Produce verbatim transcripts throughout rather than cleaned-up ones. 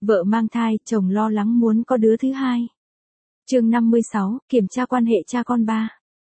Vợ mang thai, chồng lo lắng muốn có đứa thứ hai. Chương năm mươi sáu, kiểm tra quan hệ cha con ba.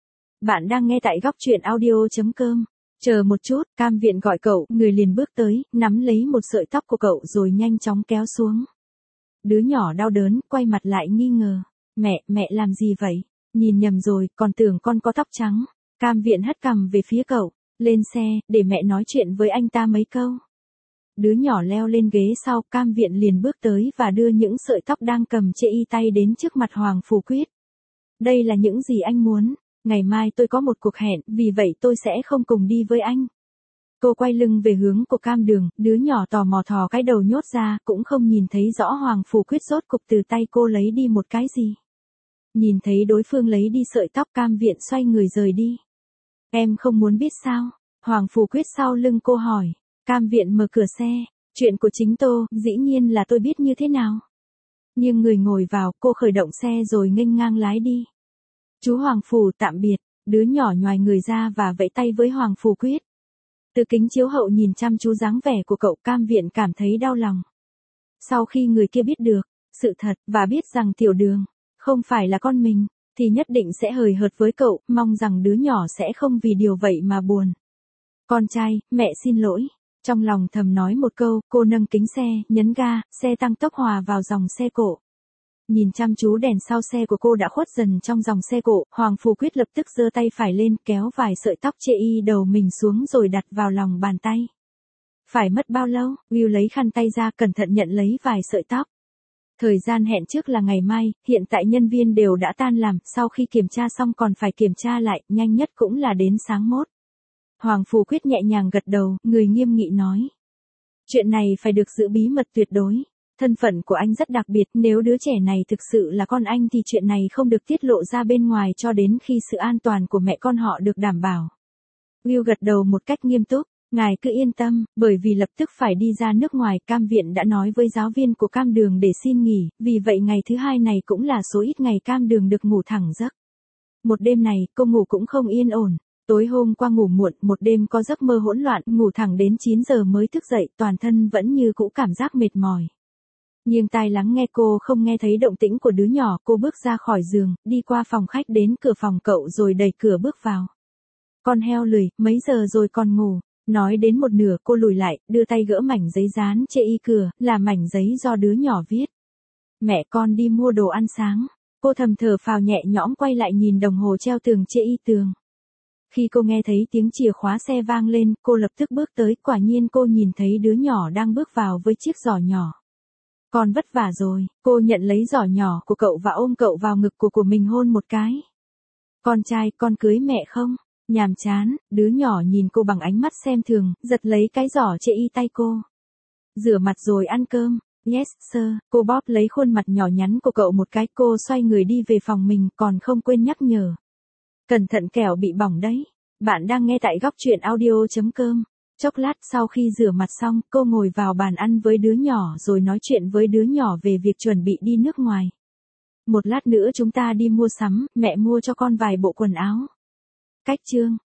Bạn đang nghe tại góc truyện audio chấm com. Chờ một chút, Cam Viện gọi cậu, người liền bước tới, nắm lấy một sợi tóc của cậu rồi nhanh chóng kéo xuống. Đứa nhỏ đau đớn, quay mặt lại nghi ngờ. Mẹ, mẹ làm gì vậy? Nhìn nhầm rồi, còn tưởng con có tóc trắng. Cam Viện hất cằm về phía cậu. Lên xe, để mẹ nói chuyện với anh ta mấy câu. Đứa nhỏ leo lên ghế sau, Cam Viện liền bước tới và đưa những sợi tóc đang cầm chê y tay đến trước mặt Hoàng Phủ Quyết. Đây là những gì anh muốn. Ngày mai tôi có một cuộc hẹn, vì vậy tôi sẽ không cùng đi với anh. Cô quay lưng về hướng của Cam Đường, đứa nhỏ tò mò thò cái đầu nhốt ra, cũng không nhìn thấy rõ Hoàng Phủ Quyết rốt cục từ tay cô lấy đi một cái gì. Nhìn thấy đối phương lấy đi sợi tóc, Cam Viện xoay người rời đi. Em không muốn biết sao? Hoàng Phủ Quyết sau lưng cô hỏi. Cam Viện mở cửa xe. Chuyện của chính Tô, dĩ nhiên là tôi biết như thế nào. Nhưng người ngồi vào, cô khởi động xe rồi nghênh ngang lái đi. Chú Hoàng Phủ tạm biệt. Đứa nhỏ nhoài người ra và vẫy tay với Hoàng Phủ Quyết. Từ kính chiếu hậu nhìn chăm chú dáng vẻ của cậu, Cam Viện cảm thấy đau lòng. Sau khi người kia biết được sự thật và biết rằng Tiểu Đường không phải là con mình, thì nhất định sẽ hời hợt với cậu, mong rằng đứa nhỏ sẽ không vì điều vậy mà buồn. Con trai, mẹ xin lỗi. Trong lòng thầm nói một câu, cô nâng kính xe, nhấn ga, xe tăng tốc hòa vào dòng xe cộ. Nhìn chăm chú đèn sau xe của cô đã khuất dần trong dòng xe cộ, Hoàng Phủ Quyết lập tức giơ tay phải lên, kéo vài sợi tóc chê y đầu mình xuống rồi đặt vào lòng bàn tay. Phải mất bao lâu? Will lấy khăn tay ra, cẩn thận nhận lấy vài sợi tóc. Thời gian hẹn trước là ngày mai, hiện tại nhân viên đều đã tan làm, sau khi kiểm tra xong còn phải kiểm tra lại, nhanh nhất cũng là đến sáng mốt. Hoàng Phủ Quyết nhẹ nhàng gật đầu, người nghiêm nghị nói. Chuyện này phải được giữ bí mật tuyệt đối. Thân phận của anh rất đặc biệt, nếu đứa trẻ này thực sự là con anh thì chuyện này không được tiết lộ ra bên ngoài cho đến khi sự an toàn của mẹ con họ được đảm bảo. Will gật đầu một cách nghiêm túc. Ngài cứ yên tâm, bởi vì lập tức phải đi ra nước ngoài, Cam Viện đã nói với giáo viên của Cam Đường để xin nghỉ, vì vậy ngày thứ hai này cũng là số ít ngày Cam Đường được ngủ thẳng giấc. Một đêm này, cô ngủ cũng không yên ổn. Tối hôm qua ngủ muộn, một đêm có giấc mơ hỗn loạn, ngủ thẳng đến chín giờ mới thức dậy, toàn thân vẫn như cũ cảm giác mệt mỏi. Nhưng tai lắng nghe cô không nghe thấy động tĩnh của đứa nhỏ, cô bước ra khỏi giường, đi qua phòng khách đến cửa phòng cậu rồi đẩy cửa bước vào. Con heo lười, mấy giờ rồi còn ngủ. Nói đến một nửa cô lùi lại, đưa tay gỡ mảnh giấy dán chê y cửa, là mảnh giấy do đứa nhỏ viết. Mẹ con đi mua đồ ăn sáng. Cô thầm thở phào nhẹ nhõm quay lại nhìn đồng hồ treo tường chê y tường. Khi cô nghe thấy tiếng chìa khóa xe vang lên, cô lập tức bước tới, quả nhiên cô nhìn thấy đứa nhỏ đang bước vào với chiếc giỏ nhỏ. Con vất vả rồi, cô nhận lấy giỏ nhỏ của cậu và ôm cậu vào ngực của của mình hôn một cái. Con trai, con cưới mẹ không? Nhàm chán, đứa nhỏ nhìn cô bằng ánh mắt xem thường, giật lấy cái giỏ chê y tay cô. Rửa mặt rồi ăn cơm. Yes, sir. Cô bóp lấy khuôn mặt nhỏ nhắn của cậu một cái, cô xoay người đi về phòng mình, còn không quên nhắc nhở. Cẩn thận kẻo bị bỏng đấy. Bạn đang nghe tại góc truyện audio chấm com. Chốc lát sau khi rửa mặt xong, cô ngồi vào bàn ăn với đứa nhỏ rồi nói chuyện với đứa nhỏ về việc chuẩn bị đi nước ngoài. Một lát nữa chúng ta đi mua sắm, mẹ mua cho con vài bộ quần áo. Cách chương.